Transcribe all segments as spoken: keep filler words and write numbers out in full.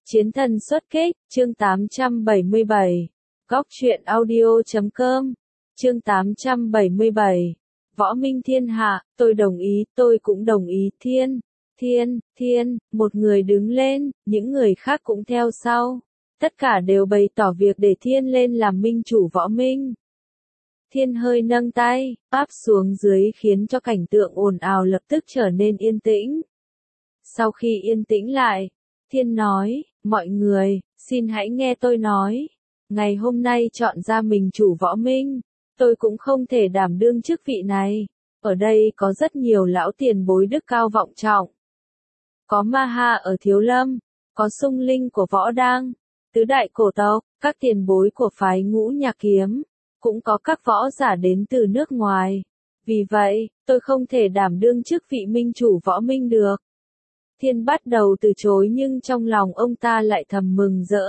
Chiến thần xuất kích, chương tám trăm bảy mươi bảy. Góc truyện audio chấm com. Chương tám trăm bảy mươi bảy. Võ Minh thiên hạ, tôi đồng ý, tôi cũng đồng ý, thiên, thiên, thiên, một người đứng lên, những người khác cũng theo sau. Tất cả đều bày tỏ việc để thiên lên làm minh chủ Võ Minh. Thiên hơi nâng tay, áp xuống dưới khiến cho cảnh tượng ồn ào lập tức trở nên yên tĩnh. Sau khi yên tĩnh lại, Thiên nói, mọi người, xin hãy nghe tôi nói. Ngày hôm nay chọn ra mình chủ Võ Minh, tôi cũng không thể đảm đương chức vị này. Ở đây có rất nhiều lão tiền bối đức cao vọng trọng. Có Ma Ha ở Thiếu Lâm, có Sung Linh của Võ Đang, tứ đại cổ tộc, các tiền bối của phái Ngũ Nhạc Kiếm, cũng có các võ giả đến từ nước ngoài. Vì vậy, tôi không thể đảm đương chức vị minh chủ Võ Minh được. Thiên bắt đầu từ chối nhưng trong lòng ông ta lại thầm mừng rỡ.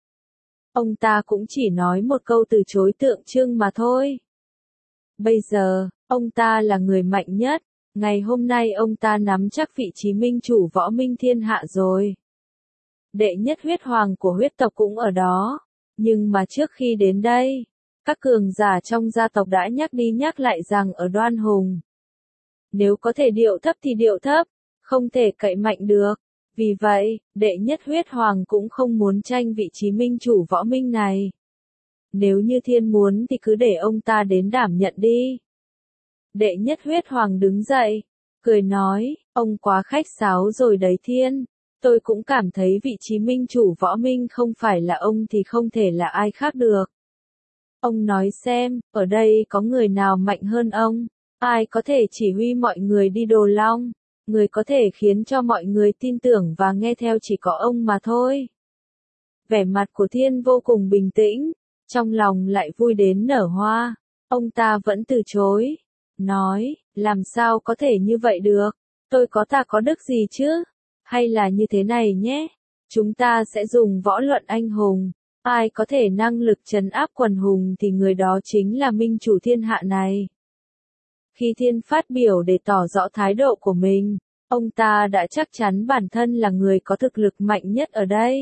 Ông ta cũng chỉ nói một câu từ chối tượng trưng mà thôi. Bây giờ, ông ta là người mạnh nhất, ngày hôm nay ông ta nắm chắc vị trí minh chủ Võ Minh thiên hạ rồi. Đệ nhất huyết hoàng của huyết tộc cũng ở đó, nhưng mà trước khi đến đây, các cường giả trong gia tộc đã nhắc đi nhắc lại rằng ở Đoan Hùng, nếu có thể điệu thấp thì điệu thấp, không thể cậy mạnh được. Vì vậy, đệ nhất huyết hoàng cũng không muốn tranh vị trí minh chủ Võ Minh này. Nếu như Thiên muốn thì cứ để ông ta đến đảm nhận đi. Đệ nhất huyết hoàng đứng dậy, cười nói, ông quá khách sáo rồi đấy Thiên. Tôi cũng cảm thấy vị trí minh chủ Võ Minh không phải là ông thì không thể là ai khác được. Ông nói xem, ở đây có người nào mạnh hơn ông? Ai có thể chỉ huy mọi người đi Đồ Long? Người có thể khiến cho mọi người tin tưởng và nghe theo chỉ có ông mà thôi. Vẻ mặt của Thiên vô cùng bình tĩnh, trong lòng lại vui đến nở hoa. Ông ta vẫn từ chối, nói, làm sao có thể như vậy được, tôi có ta có đức gì chứ, hay là như thế này nhé, chúng ta sẽ dùng võ luận anh hùng, ai có thể năng lực trấn áp quần hùng thì người đó chính là minh chủ thiên hạ này. Khi Thiên phát biểu để tỏ rõ thái độ của mình, ông ta đã chắc chắn bản thân là người có thực lực mạnh nhất ở đây.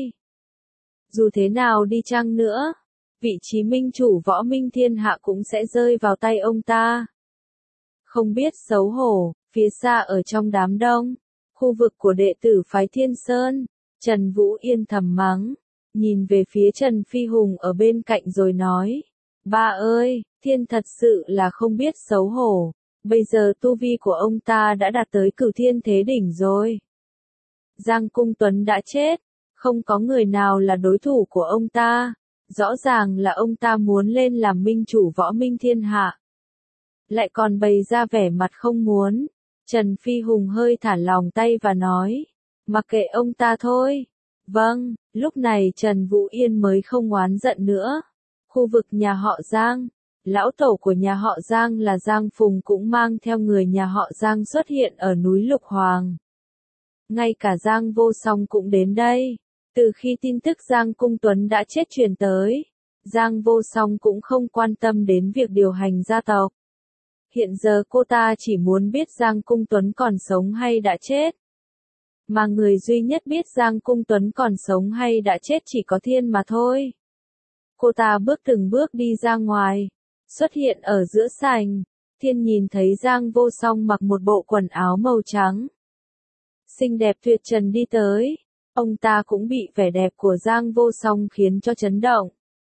Dù thế nào đi chăng nữa, vị trí minh chủ Võ Minh thiên hạ cũng sẽ rơi vào tay ông ta. Không biết xấu hổ, phía xa ở trong đám đông, khu vực của đệ tử phái Thiên Sơn, Trần Vũ Yên thầm mắng, nhìn về phía Trần Phi Hùng ở bên cạnh rồi nói, ba ơi, Thiên thật sự là không biết xấu hổ. Bây giờ tu vi của ông ta đã đạt tới cửu thiên thế đỉnh rồi. Giang Cung Tuấn đã chết, không có người nào là đối thủ của ông ta. Rõ ràng là ông ta muốn lên làm minh chủ Võ Minh thiên hạ. Lại còn bày ra vẻ mặt không muốn. Trần Phi Hùng hơi thả lòng tay và nói, mặc kệ ông ta thôi. Vâng, lúc này Trần Vũ Yên mới không oán giận nữa. Khu vực nhà họ Giang, lão tổ của nhà họ Giang là Giang Phùng cũng mang theo người nhà họ Giang xuất hiện ở núi Lục Hoàng. Ngay cả Giang Vô Song cũng đến đây. Từ khi tin tức Giang Cung Tuấn đã chết truyền tới, Giang Vô Song cũng không quan tâm đến việc điều hành gia tộc. Hiện giờ cô ta chỉ muốn biết Giang Cung Tuấn còn sống hay đã chết. Mà người duy nhất biết Giang Cung Tuấn còn sống hay đã chết chỉ có Thiên mà thôi. Cô ta bước từng bước đi ra ngoài, xuất hiện ở giữa sảnh. Thiên nhìn thấy Giang Vô Song mặc một bộ quần áo màu trắng, xinh đẹp tuyệt trần đi tới. Ông ta cũng bị vẻ đẹp của Giang Vô Song khiến cho chấn động.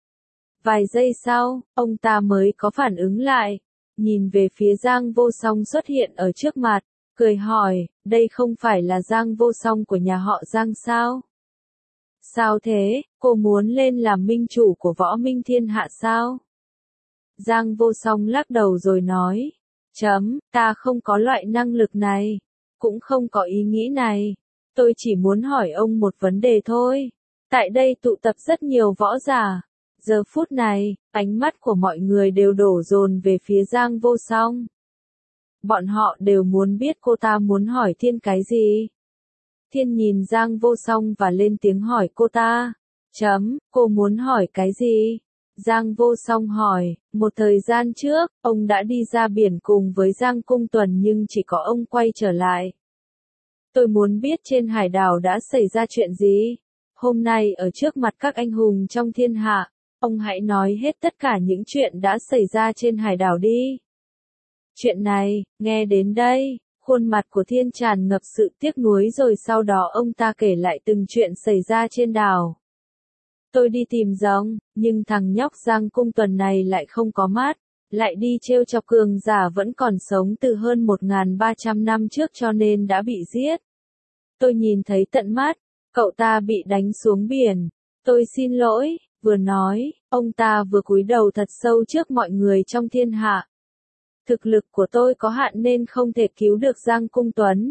Vài giây sau, ông ta mới có phản ứng lại, nhìn về phía Giang Vô Song xuất hiện ở trước mặt, cười hỏi, đây không phải là Giang Vô Song của nhà họ Giang sao? Sao thế, cô muốn lên làm minh chủ của Võ Minh thiên hạ sao? Giang Vô Song lắc đầu rồi nói, chấm, ta không có loại năng lực này, cũng không có ý nghĩ này. Tôi chỉ muốn hỏi ông một vấn đề thôi. Tại đây tụ tập rất nhiều võ giả. Giờ phút này, ánh mắt của mọi người đều đổ dồn về phía Giang Vô Song. Bọn họ đều muốn biết cô ta muốn hỏi Thiên cái gì. Thiên nhìn Giang Vô Song và lên tiếng hỏi cô ta. Chấm, cô muốn hỏi cái gì? Giang Vô Song hỏi, một thời gian trước, ông đã đi ra biển cùng với Giang Cung Tuấn nhưng chỉ có ông quay trở lại. Tôi muốn biết trên hải đảo đã xảy ra chuyện gì? Hôm nay ở trước mặt các anh hùng trong thiên hạ, ông hãy nói hết tất cả những chuyện đã xảy ra trên hải đảo đi. Chuyện này, nghe đến đây, khuôn mặt của Thiên tràn ngập sự tiếc nuối rồi sau đó ông ta kể lại từng chuyện xảy ra trên đảo. Tôi đi tìm rồng, nhưng thằng nhóc Giang Cung Tuần này lại không có mắt, lại đi trêu chọc cường giả vẫn còn sống từ hơn một nghìn ba trăm năm trước cho nên đã bị giết. Tôi nhìn thấy tận mắt, cậu ta bị đánh xuống biển. Tôi xin lỗi, vừa nói, ông ta vừa cúi đầu thật sâu trước mọi người trong thiên hạ. Thực lực của tôi có hạn nên không thể cứu được Giang Cung Tuấn.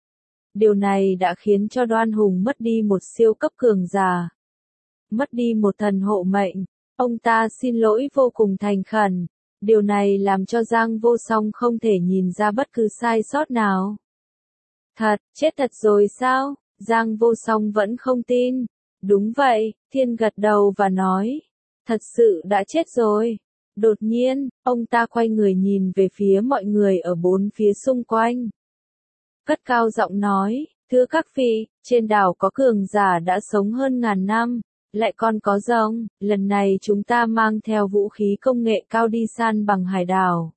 Điều này đã khiến cho Đoan Hùng mất đi một siêu cấp cường giả. Mất đi một thần hộ mệnh. Ông ta xin lỗi vô cùng thành khẩn. Điều này làm cho Giang Vô Song không thể nhìn ra bất cứ sai sót nào. Thật, chết thật rồi sao? Giang Vô Song vẫn không tin. Đúng vậy, Thiên gật đầu và nói. Thật sự đã chết rồi. Đột nhiên, ông ta quay người nhìn về phía mọi người ở bốn phía xung quanh. Cất cao giọng nói, thưa các vị, trên đảo có cường giả đã sống hơn ngàn năm, lại còn có rồng, lần này chúng ta mang theo vũ khí công nghệ cao đi săn bằng hải đảo.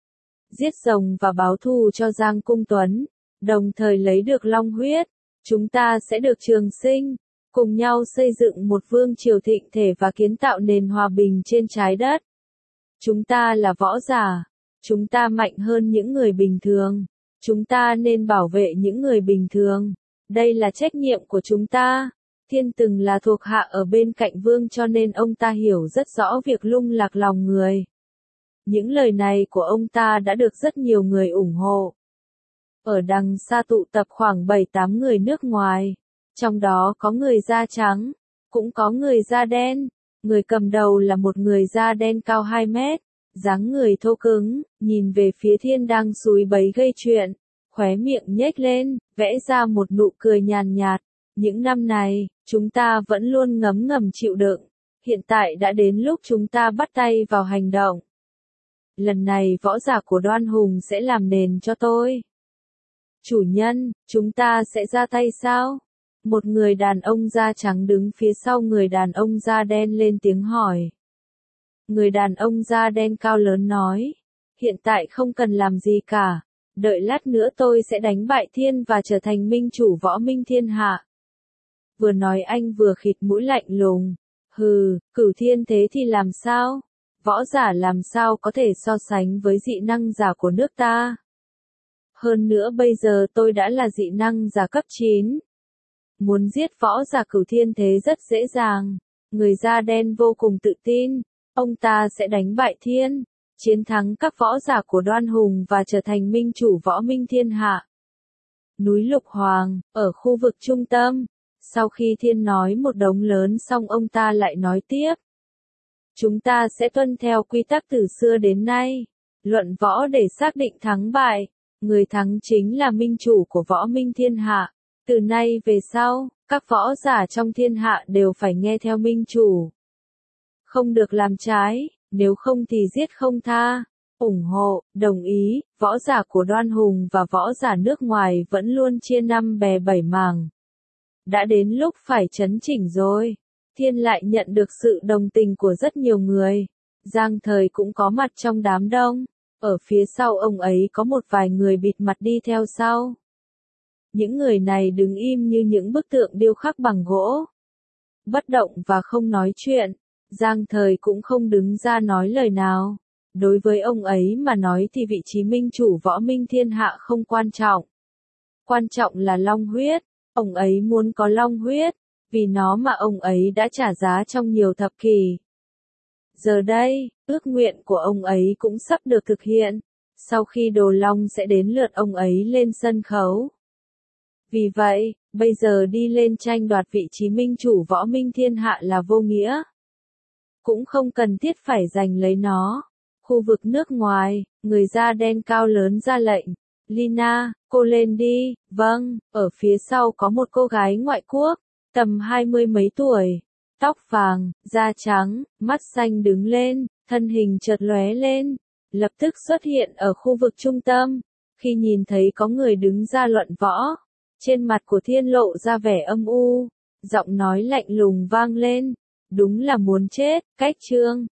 Giết rồng và báo thù cho Giang Cung Tuấn, đồng thời lấy được long huyết, chúng ta sẽ được trường sinh, cùng nhau xây dựng một vương triều thịnh thể và kiến tạo nền hòa bình trên trái đất. Chúng ta là võ giả, chúng ta mạnh hơn những người bình thường, chúng ta nên bảo vệ những người bình thường, đây là trách nhiệm của chúng ta. Thiên từng là thuộc hạ ở bên cạnh vương cho nên ông ta hiểu rất rõ việc lung lạc lòng người. Những lời này của ông ta đã được rất nhiều người ủng hộ. Ở đằng xa tụ tập khoảng bảy tám người nước ngoài, trong đó có người da trắng, cũng có người da đen. Người cầm đầu là một người da đen cao hai mét, dáng người thô cứng, nhìn về phía Thiên đang súi bấy gây chuyện, khóe miệng nhếch lên, vẽ ra một nụ cười nhàn nhạt. Những năm này, chúng ta vẫn luôn ngấm ngầm chịu đựng, hiện tại đã đến lúc chúng ta bắt tay vào hành động. Lần này võ giả của Đoan Hùng sẽ làm nền cho tôi. Chủ nhân, chúng ta sẽ ra tay sao? Một người đàn ông da trắng đứng phía sau người đàn ông da đen lên tiếng hỏi. Người đàn ông da đen cao lớn nói, hiện tại không cần làm gì cả, đợi lát nữa tôi sẽ đánh bại Thiên và trở thành minh chủ võ minh thiên hạ. Vừa nói anh vừa khịt mũi lạnh lùng, hừ, Cửu Thiên thế thì làm sao? Võ giả làm sao có thể so sánh với dị năng giả của nước ta? Hơn nữa bây giờ tôi đã là dị năng giả cấp chín. Muốn giết võ giả Cửu Thiên thế rất dễ dàng. Người da đen vô cùng tự tin, ông ta sẽ đánh bại Thiên, chiến thắng các võ giả của Đoan Hùng và trở thành minh chủ võ minh thiên hạ. Núi Lục Hoàng, ở khu vực trung tâm, sau khi Thiên nói một đống lớn xong ông ta lại nói tiếp. Chúng ta sẽ tuân theo quy tắc từ xưa đến nay, luận võ để xác định thắng bại, người thắng chính là minh chủ của võ minh thiên hạ. Từ nay về sau, các võ giả trong thiên hạ đều phải nghe theo minh chủ. Không được làm trái, nếu không thì giết không tha. Ủng hộ, đồng ý, võ giả của Đoan Hùng và võ giả nước ngoài vẫn luôn chia năm bè bảy mảng. Đã đến lúc phải chấn chỉnh rồi. Thiên lại nhận được sự đồng tình của rất nhiều người. Giang Thời cũng có mặt trong đám đông. Ở phía sau ông ấy có một vài người bịt mặt đi theo sau. Những người này đứng im như những bức tượng điêu khắc bằng gỗ. Bất động và không nói chuyện. Giang Thời cũng không đứng ra nói lời nào. Đối với ông ấy mà nói thì vị trí minh chủ võ minh thiên hạ không quan trọng. Quan trọng là long huyết. Ông ấy muốn có long huyết. Vì nó mà ông ấy đã trả giá trong nhiều thập kỷ. Giờ đây, ước nguyện của ông ấy cũng sắp được thực hiện. Sau khi Đồ Long sẽ đến lượt ông ấy lên sân khấu. Vì vậy, bây giờ đi lên tranh đoạt vị trí minh chủ võ minh thiên hạ là vô nghĩa. Cũng không cần thiết phải giành lấy nó. Khu vực nước ngoài, người da đen cao lớn ra lệnh. Lina, cô lên đi. Vâng, ở phía sau có một cô gái ngoại quốc, tầm hai mươi mấy tuổi. Tóc vàng, da trắng, mắt xanh đứng lên, thân hình chợt lóe lên. Lập tức xuất hiện ở khu vực trung tâm. Khi nhìn thấy có người đứng ra luận võ. Trên mặt của Thiên lộ ra vẻ âm u. Giọng nói lạnh lùng vang lên. Đúng là muốn chết, cách trương.